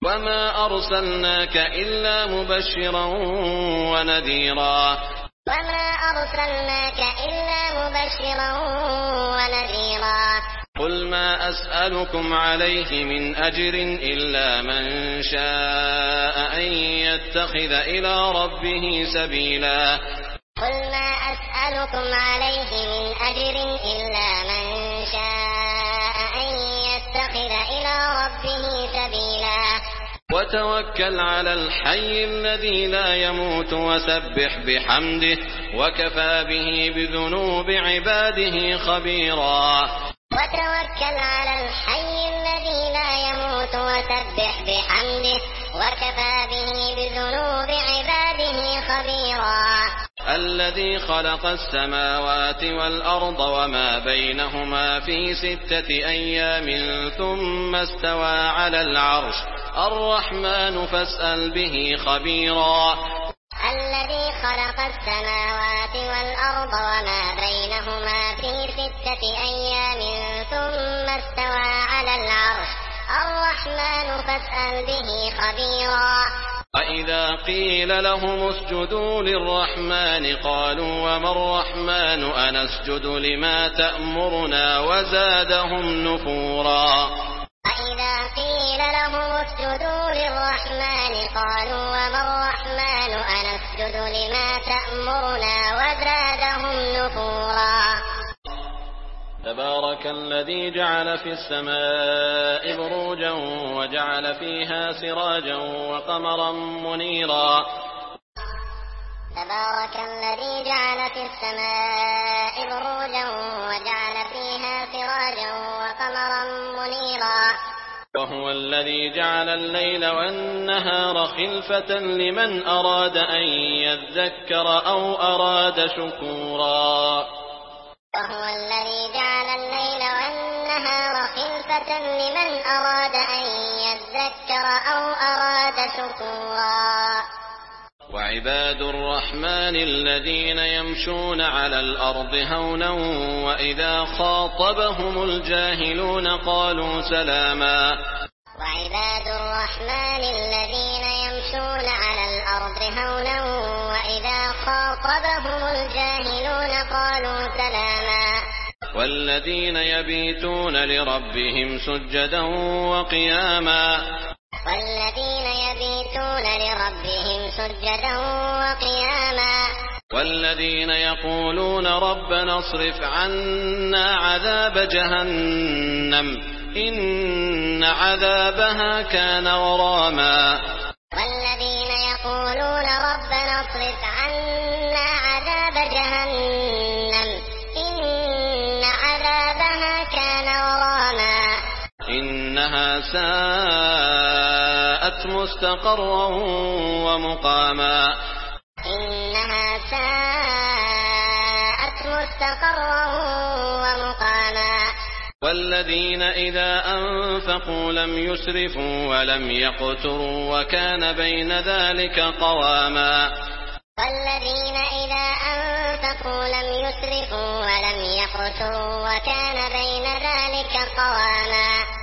وما أرسلناك إلا مبشرا ونذيرا وما أرسلناك إلا مبشرا ونذيرا قل ما أسألكم عليه من أجر إلا من شاء أن يتخذ إلى ربه سبيلا قل ما أسألكم عليه من أجر إلا من شاء أن يتخذ إلى ربه سبيلا وتوكل على الحي الذي لا يموت وسبح بحمده وكفى به بذنوب عباده خبيرا وتوكل على الحي الذي لا يموت وسبح بحمده وكفى به بذنوب عباده خبيرا الذي خلق السماوات والأرض وما بينهما في 6 أيام ثم استوى على العرش الرحمن فاسأل به خبيرا الذي خلق السماوات والأرض وما بينهما في 6 أيام ثم استوى على العرش الرحمن فاسأل به خبيرا وإذا قيل لهم اسجدوا للرحمن قالوا وما الرحمن أنسجد لما تأمرنا وزادهم نفورا وإذا قيل لهم اسجدوا للرحمن قالوا وما الرحمن أنسجد لما تأمرنا وزادهم نفورا تبارك الذي جعل في السماء بروجا وجعل فيها سراجا وقمرا منيرا تبارك الذي جعل في السماء بروجا وجعل فيها سراجا وقمرا منيرا وهو الذي جعل الليل والنهار خلفة لمن أراد أن يذكر أو أراد شكورا وهو الذي جعل الليل والنهار خلفة لمن أراد أن يذكر أو أراد شكورا وعباد الرحمن الذين يمشون على الأرض هونا وإذا خاطبهم الجاهلون قالوا سلاما وعباد الرحمن الذين يمشون على الأرض هونا وإذا خاطبهم الجاهلون قالوا سلاما والذين يبيتون لربهم سجدا وقياما والذين يبيتون لربهم سجدا وقياما والذين يقولون ربنا اصرف عنا عذاب جهنم إن عذابها كان غراما والذين يقولون ربنا اصرف عنا عذاب جهنم إن عذابها كان غراما إنها ساءت مستقرا ومقاما إنها ساءت مستقرا ومقاما والذين إذا أنفقوا لم يسرفوا ولم يقتروا وكان بين ذلك قواما والذين إذا أنفقوا لم يسرفوا ولم يقتروا وكان بين ذلك قواما